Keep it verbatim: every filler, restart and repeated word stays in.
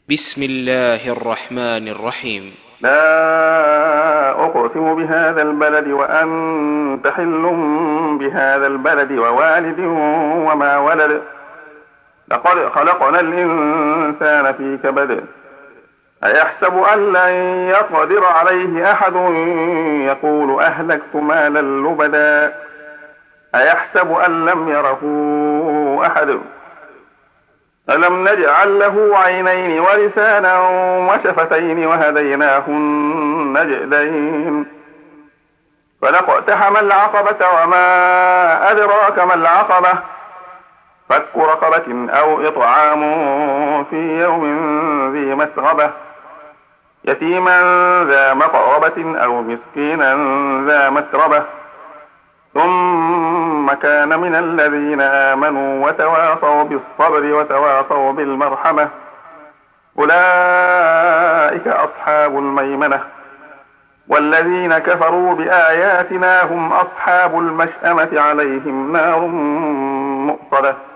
بسم الله الرحمن الرحيم. لا أقسم بهذا البلد وأنت حل بهذا البلد ووالد وما ولد. لقد خلقنا الإنسان في كبد. أيحسب أن لن يقدر عليه أحد يقول أهلكت مالا لبدا. أيحسب أن لم يره أحد. ألم نجعل له عينين ولسانا وشفتين وهديناه النجدين. فلاقتحم العقبة وما أدراك ما العقبة. فك رقبة أو إطعام في يوم ذي مسغبة. يتيما ذا مقربة أو مسكينا ذا مسربة. ثم كان من الذين آمنوا وتواصوا بالصبر وتواصوا بالمرحمة. أولئك أصحاب الميمنة. والذين كفروا بآياتنا هم أصحاب المشأمة عليهم نار مؤصدة.